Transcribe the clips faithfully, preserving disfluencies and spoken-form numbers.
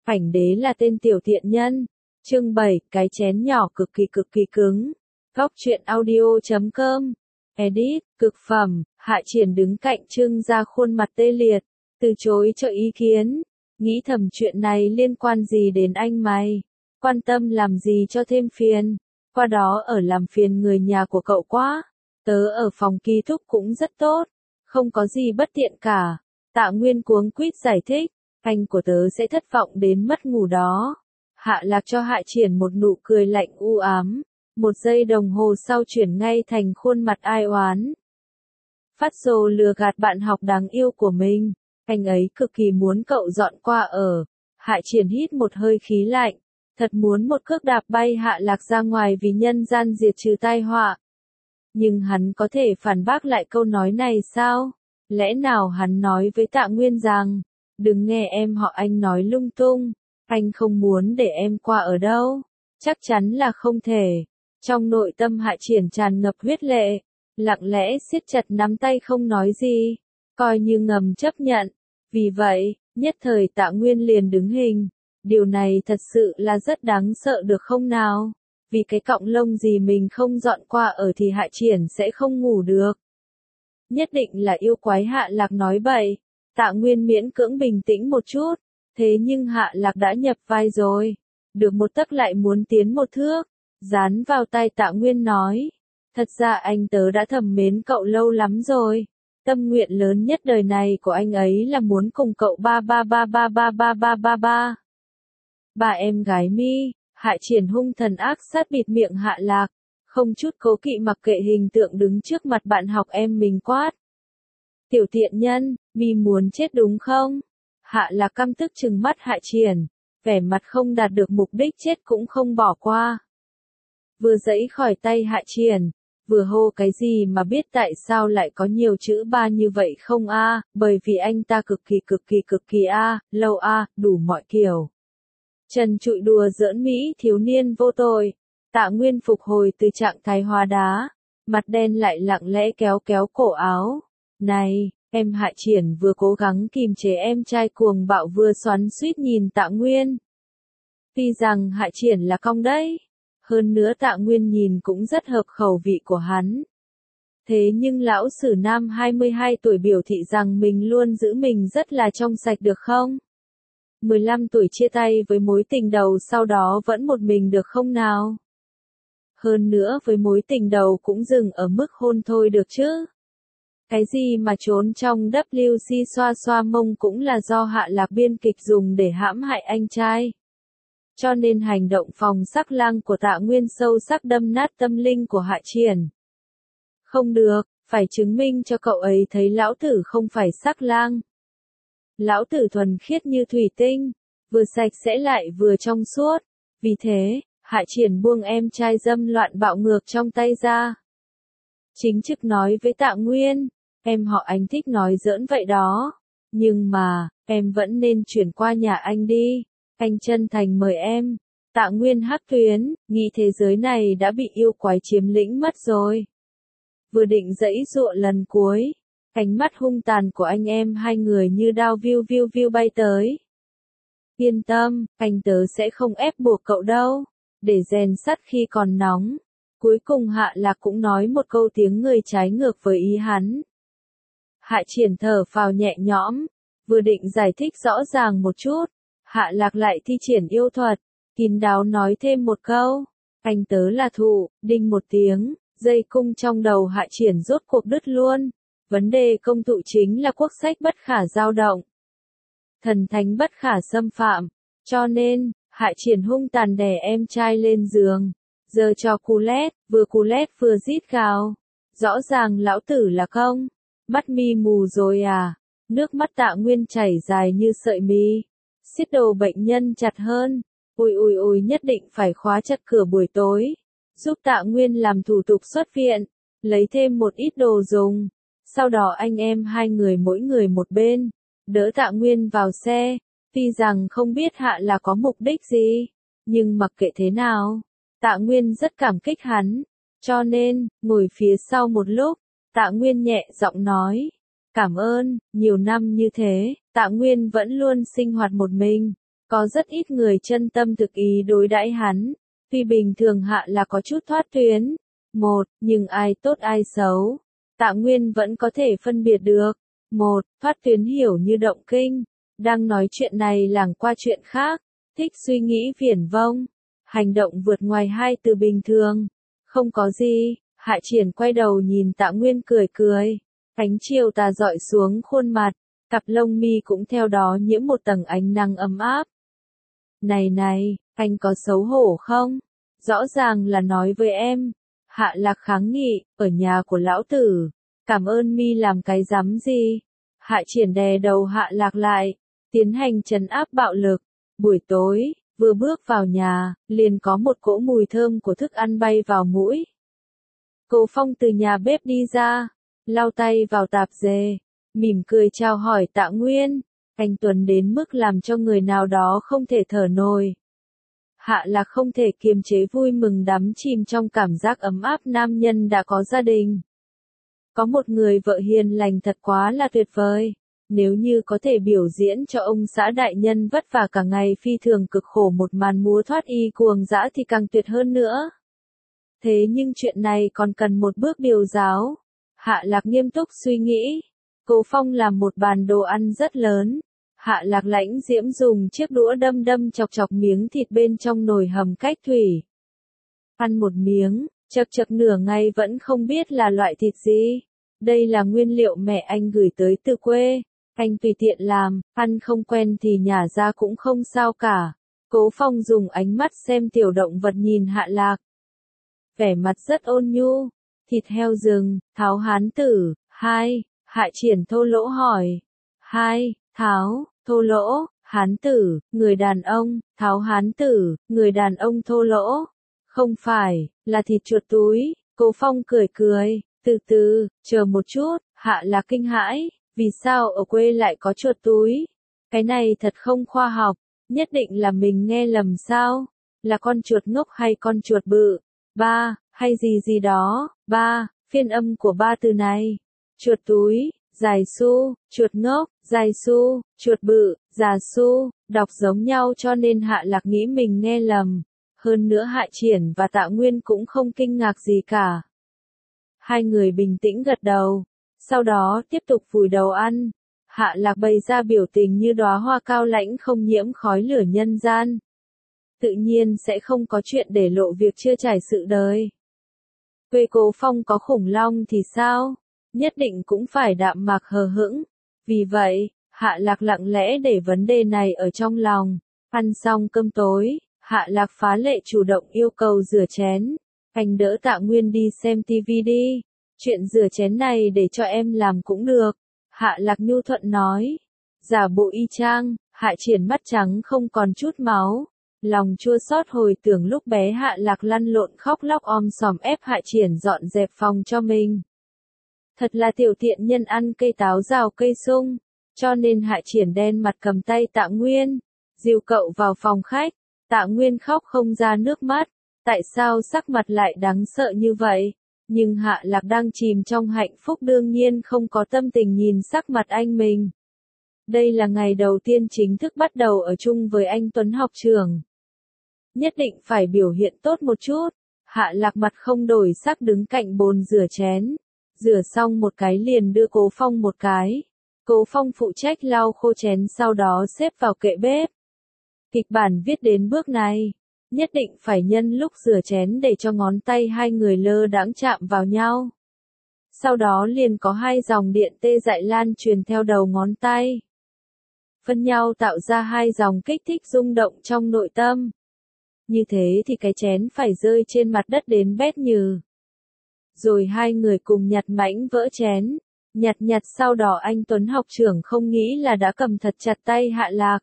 Ảnh đế là tên tiểu thiện nhân. Chương bảy, cái chén nhỏ cực kỳ cực kỳ cứng. Góc truyện audio chấm com. Edit, cực phẩm. Hạ Triển đứng cạnh Trương Gia khuôn mặt tê liệt, từ chối cho ý kiến. Nghĩ thầm chuyện này liên quan gì đến anh mày? Quan tâm làm gì cho thêm phiền? Qua đó ở làm phiền người nhà của cậu quá. Tớ ở phòng ký túc cũng rất tốt, không có gì bất tiện cả. Tạ Nguyên cuống quýt giải thích, anh của tớ sẽ thất vọng đến mất ngủ đó. Hạ Lạc cho Hạ Triển một nụ cười lạnh u ám, một giây đồng hồ sau chuyển ngay thành khuôn mặt ai oán. Phát rồ lừa gạt bạn học đáng yêu của mình, anh ấy cực kỳ muốn cậu dọn qua ở. Hạ Triển hít một hơi khí lạnh, thật muốn một cước đạp bay Hạ Lạc ra ngoài vì nhân gian diệt trừ tai họa. Nhưng hắn có thể phản bác lại câu nói này sao? Lẽ nào hắn nói với Tạ Nguyên rằng, đừng nghe em họ anh nói lung tung, anh không muốn để em qua ở đâu? Chắc chắn là không thể. Trong nội tâm Hạ Triển tràn ngập huyết lệ, lặng lẽ siết chặt nắm tay không nói gì, coi như ngầm chấp nhận. Vì vậy, nhất thời Tạ Nguyên liền đứng hình. Điều này thật sự là rất đáng sợ được không nào? Vì cái cọng lông gì mình không dọn qua ở thì Hạ Triển sẽ không ngủ được. Nhất định là yêu quái Hạ Lạc nói bậy. Tạ Nguyên miễn cưỡng bình tĩnh một chút. Thế nhưng Hạ Lạc đã nhập vai rồi. Được một tấc lại muốn tiến một thước. Dán vào tai Tạ Nguyên nói. Thật ra anh tớ đã thầm mến cậu lâu lắm rồi. Tâm nguyện lớn nhất đời này của anh ấy là muốn cùng cậu ba ba ba ba ba ba ba ba ba. Ba em gái mi. Hạ Triển hung thần ác sát bịt miệng Hạ Lạc, không chút cố kỵ mặc kệ hình tượng đứng trước mặt bạn học em mình quát. Tiểu tiện nhân, mi muốn chết đúng không? Hạ Lạc căm tức trừng mắt Hạ Triển, vẻ mặt không đạt được mục đích chết cũng không bỏ qua. Vừa giãy khỏi tay Hạ Triển, vừa hô cái gì mà biết tại sao lại có nhiều chữ ba như vậy không a? Bởi vì anh ta cực kỳ cực kỳ cực kỳ a, lâu a, đủ mọi kiểu. Trần trụi đùa giỡn Mỹ thiếu niên vô tội. Tạ Nguyên phục hồi từ trạng thái hóa đá, mặt đen lại lặng lẽ kéo kéo cổ áo. Này, em Hạ Triển vừa cố gắng kìm chế em trai cuồng bạo vừa xoắn xuýt nhìn Tạ Nguyên. Tuy rằng Hạ Triển là cong đấy, hơn nữa Tạ Nguyên nhìn cũng rất hợp khẩu vị của hắn. Thế nhưng lão sử nam hai mươi hai tuổi biểu thị rằng mình luôn giữ mình rất là trong sạch được không? mười lăm tuổi chia tay với mối tình đầu sau đó vẫn một mình được không nào? Hơn nữa với mối tình đầu cũng dừng ở mức hôn thôi được chứ? Cái gì mà trốn trong W C xoa xoa mông cũng là do Hạ Lạc biên kịch dùng để hãm hại anh trai. Cho nên hành động phòng sắc lang của Tạ Nguyên sâu sắc đâm nát tâm linh của Hạ Triển. Không được, phải chứng minh cho cậu ấy thấy lão tử không phải sắc lang. Lão tử thuần khiết như thủy tinh, vừa sạch sẽ lại vừa trong suốt. Vì thế, Hạ Triển buông em trai dâm loạn bạo ngược trong tay ra. Chính trực nói với Tạ Nguyên, em họ anh thích nói giỡn vậy đó. Nhưng mà, em vẫn nên chuyển qua nhà anh đi. Anh chân thành mời em. Tạ Nguyên hắc tuyến, nghĩ thế giới này đã bị yêu quái chiếm lĩnh mất rồi. Vừa định giãy giụa lần cuối, ánh mắt hung tàn của anh em hai người như đao viu viu viu bay tới. Yên tâm, anh tớ sẽ không ép buộc cậu đâu, để rèn sắt khi còn nóng. Cuối cùng Hạ Lạc cũng nói một câu tiếng người trái ngược với ý hắn. Hạ Triển thở phào nhẹ nhõm, vừa định giải thích rõ ràng một chút, Hạ Lạc lại thi triển yêu thuật, kín đáo nói thêm một câu. Anh tớ là thụ, đinh một tiếng, dây cung trong đầu Hạ Triển rốt cuộc đứt luôn. Vấn đề công thụ chính là quốc sách bất khả dao động. Thần thánh bất khả xâm phạm. Cho nên, Hạ Triển hung tàn đè em trai lên giường. Giờ cho cú lét, vừa cú lét vừa rít gào. Rõ ràng lão tử là công. Mắt mi mù rồi à? Nước mắt Tạ Nguyên chảy dài như sợi mi. Siết đầu bệnh nhân chặt hơn. Ui ui ui nhất định phải khóa chặt cửa buổi tối. Giúp Tạ Nguyên làm thủ tục xuất viện. Lấy thêm một ít đồ dùng. Sau đó anh em hai người mỗi người một bên, đỡ Tạ Nguyên vào xe, tuy rằng không biết Hạ là có mục đích gì, nhưng mặc kệ thế nào, Tạ Nguyên rất cảm kích hắn, cho nên, ngồi phía sau một lúc, Tạ Nguyên nhẹ giọng nói, cảm ơn, nhiều năm như thế, Tạ Nguyên vẫn luôn sinh hoạt một mình, Có rất ít người chân tâm thực ý đối đãi hắn. Tuy bình thường Hạ Lạc có chút thoát tuyến. Một, nhưng ai tốt ai xấu. Tạ Nguyên vẫn có thể phân biệt được. Một, thoát tuyến hiểu như động kinh. Đang nói chuyện này lảng qua chuyện khác. Thích suy nghĩ viển vông. Hành động vượt ngoài hai từ bình thường. Không có gì. Hạ Triển quay đầu nhìn Tạ Nguyên cười cười. Ánh chiều tà dọi xuống khuôn mặt. Cặp lông mi cũng theo đó nhiễm một tầng ánh nắng ấm áp. Này này, anh có xấu hổ không? Rõ ràng là nói với em. Hạ Lạc kháng nghị, ở nhà của lão tử. Cảm ơn mi làm cái dám gì? Hạ Triển đè đầu Hạ Lạc lại. Tiến hành trấn áp bạo lực. Buổi tối, vừa bước vào nhà, liền có một cỗ mùi thơm của thức ăn bay vào mũi. Cố Phong từ nhà bếp đi ra, lau tay vào tạp dề, mỉm cười chào hỏi Tạ Nguyên. Anh Tuấn đến mức làm cho người nào đó không thể thở nổi. Hạ Lạc không thể kiềm chế vui mừng đắm chìm trong cảm giác ấm áp nam nhân đã có gia đình. Có một người vợ hiền lành thật quá là tuyệt vời. Nếu như có thể biểu diễn cho ông xã đại nhân vất vả cả ngày phi thường cực khổ một màn múa thoát y cuồng dã thì càng tuyệt hơn nữa. Thế nhưng chuyện này còn cần một bước điều giáo. Hạ Lạc nghiêm túc suy nghĩ. Cố Phong làm một bàn đồ ăn rất lớn. Hạ Lạc lãnh diễm dùng chiếc đũa đâm đâm chọc chọc miếng thịt bên trong nồi hầm cách thủy. Ăn một miếng, chật chật nửa ngày vẫn không biết là loại thịt gì. Đây là nguyên liệu mẹ anh gửi tới từ quê. Anh tùy tiện làm, ăn không quen thì nhả ra cũng không sao cả. Cố Phong dùng ánh mắt xem tiểu động vật nhìn Hạ Lạc. Vẻ mặt rất ôn nhu. Thịt heo rừng, Tháo hán tử. Hai, Hạ Triển thô lỗ hỏi. Hai, Tháo, thô lỗ, hán tử, người đàn ông, Tháo hán tử, người đàn ông thô lỗ. Không phải, là thịt chuột túi. Cố Phong cười cười, từ từ, chờ một chút. Hạ Lạc kinh hãi. Vì sao ở quê lại có chuột túi? Cái này thật không khoa học. Nhất định là mình nghe lầm sao? Là con chuột ngốc hay con chuột bự? Ba, hay gì gì đó? Ba, phiên âm của ba từ này. Chuột túi, dài su, chuột ngốc, dài su, chuột bự, già su, đọc giống nhau cho nên Hạ Lạc nghĩ mình nghe lầm. Hơn nữa Hạ Triển và Tạ Nguyên cũng không kinh ngạc gì cả. Hai người bình tĩnh gật đầu. Sau đó tiếp tục vùi đầu ăn. Hạ Lạc bày ra biểu tình như đóa hoa cao lãnh không nhiễm khói lửa nhân gian. Tự nhiên sẽ không có chuyện để lộ việc chưa trải sự đời. Quê Cố Phong có khủng long thì sao? Nhất định cũng phải đạm mạc hờ hững. Vì vậy, Hạ Lạc lặng lẽ để vấn đề này ở trong lòng. Ăn xong cơm tối, Hạ Lạc phá lệ chủ động yêu cầu rửa chén. Anh đỡ Tạ Nguyên đi xem tivi đi. Chuyện rửa chén này để cho em làm cũng được. Hạ Lạc nhu thuận nói. Giả bộ y chang, Hạ Triển mắt trắng không còn chút máu. Lòng chua xót hồi tưởng lúc bé Hạ Lạc lăn lộn khóc lóc om sòm ép Hạ Triển dọn dẹp phòng cho mình. Thật là tiểu tiện nhân ăn cây táo rào cây sung. Cho nên Hạ Triển đen mặt cầm tay Tạ Nguyên. Dìu cậu vào phòng khách. Tạ Nguyên khóc không ra nước mắt. Tại sao sắc mặt lại đáng sợ như vậy? Nhưng Hạ Lạc đang chìm trong hạnh phúc đương nhiên không có tâm tình nhìn sắc mặt anh mình. Đây là ngày đầu tiên chính thức bắt đầu ở chung với anh Tuấn học trường. Nhất định phải biểu hiện tốt một chút. Hạ Lạc mặt không đổi sắc đứng cạnh bồn rửa chén. Rửa xong một cái liền đưa Cố Phong một cái. Cố Phong phụ trách lau khô chén sau đó xếp vào kệ bếp. Kịch bản viết đến bước này. Nhất định phải nhân lúc rửa chén để cho ngón tay hai người lơ đãng chạm vào nhau. Sau đó liền có hai dòng điện tê dại lan truyền theo đầu ngón tay. Phân nhau tạo ra hai dòng kích thích rung động trong nội tâm. Như thế thì cái chén phải rơi trên mặt đất đến bét nhừ. Rồi hai người cùng nhặt mảnh vỡ chén. Nhặt nhặt sau đó anh Tuấn học trưởng không nghĩ là đã cầm thật chặt tay Hạ Lạc.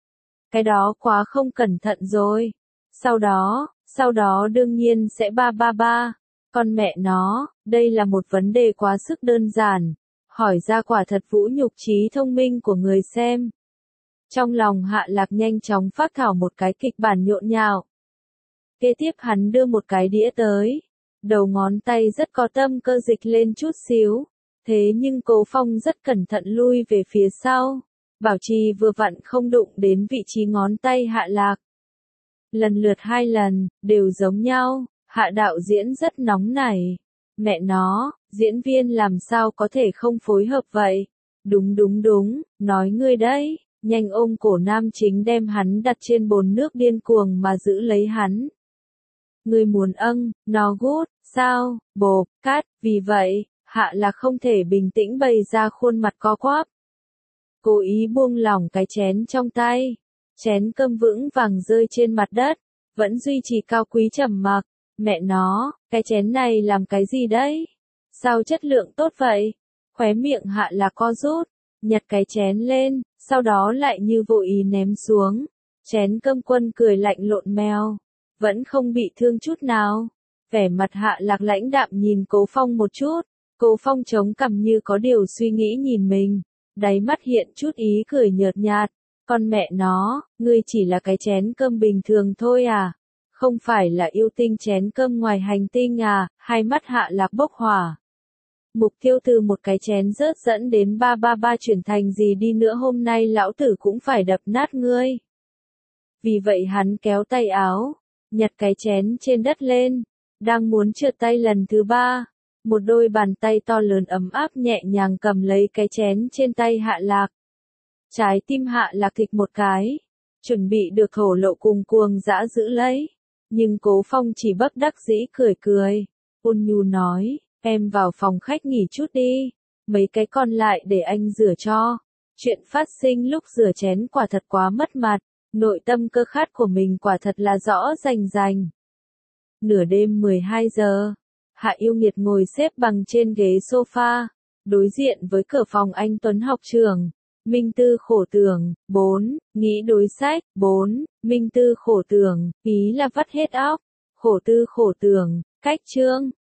Cái đó quá không cẩn thận rồi. Sau đó, sau đó đương nhiên sẽ ba ba ba. Con mẹ nó, đây là một vấn đề quá sức đơn giản. Hỏi ra quả thật vũ nhục trí thông minh của người xem. Trong lòng Hạ Lạc nhanh chóng phác thảo một cái kịch bản nhộn nhạo. Kế tiếp hắn đưa một cái đĩa tới. Đầu ngón tay rất có tâm cơ dịch lên chút xíu. Thế nhưng Cố Phong rất cẩn thận lui về phía sau. bảo trì vừa vặn không đụng đến vị trí ngón tay Hạ Lạc. Lần lượt hai lần, đều giống nhau, Hạ đạo diễn rất nóng nảy. Mẹ nó, diễn viên làm sao có thể không phối hợp vậy? Đúng đúng đúng, nói ngươi đấy, nhanh ôm cổ nam chính đem hắn đặt trên bồn nước điên cuồng mà giữ lấy hắn. Ngươi muốn âng, nó gút, sao, bộp, cát, vì vậy, Hạ Lạc không thể bình tĩnh bày ra khuôn mặt co quắp. Cố ý buông lỏng cái chén trong tay, chén cơm vững vàng rơi trên mặt đất, vẫn duy trì cao quý trầm mặc. Mẹ nó, cái chén này làm cái gì đấy? Sao chất lượng tốt vậy? Khóe miệng Hạ Lạc co rút, nhặt cái chén lên, sau đó lại như vô ý ném xuống. Chén cơm quân cười lạnh lộn mèo, vẫn không bị thương chút nào. Vẻ mặt Hạ Lạc lãnh đạm nhìn Cố Phong một chút, Cố Phong chống cằm như có điều suy nghĩ nhìn mình, đáy mắt hiện chút ý cười nhợt nhạt. Con mẹ nó, ngươi chỉ là cái chén cơm bình thường thôi à? Không phải là yêu tinh chén cơm ngoài hành tinh à? Hai mắt Hạ Lạc bốc hỏa. Mục tiêu từ một cái chén rớt dẫn đến ba ba ba chuyển thành gì đi nữa hôm nay lão tử cũng phải đập nát ngươi. Vì vậy hắn kéo tay áo, nhặt cái chén trên đất lên, đang muốn trượt tay lần thứ ba. Một đôi bàn tay to lớn ấm áp nhẹ nhàng cầm lấy cái chén trên tay Hạ Lạc. Trái tim Hạ Lạc thịch một cái, chuẩn bị được thổ lộ cùng cuồng dã giữ lấy. Nhưng Cố Phong chỉ bất đắc dĩ cười cười, ôn nhu nói, em vào phòng khách nghỉ chút đi, mấy cái còn lại để anh rửa cho. Chuyện phát sinh lúc rửa chén quả thật quá mất mặt, nội tâm cơ khát của mình quả thật là rõ rành rành. Nửa đêm mười hai giờ, Hạ Yêu Nghiệt ngồi xếp bằng trên ghế sofa, đối diện với cửa phòng anh Tuấn học trưởng. Minh Tư khổ tưởng, bốn, nghĩ đối sách, bốn, Minh Tư khổ tưởng, ý là vắt hết óc, khổ tư khổ tưởng, cách chương.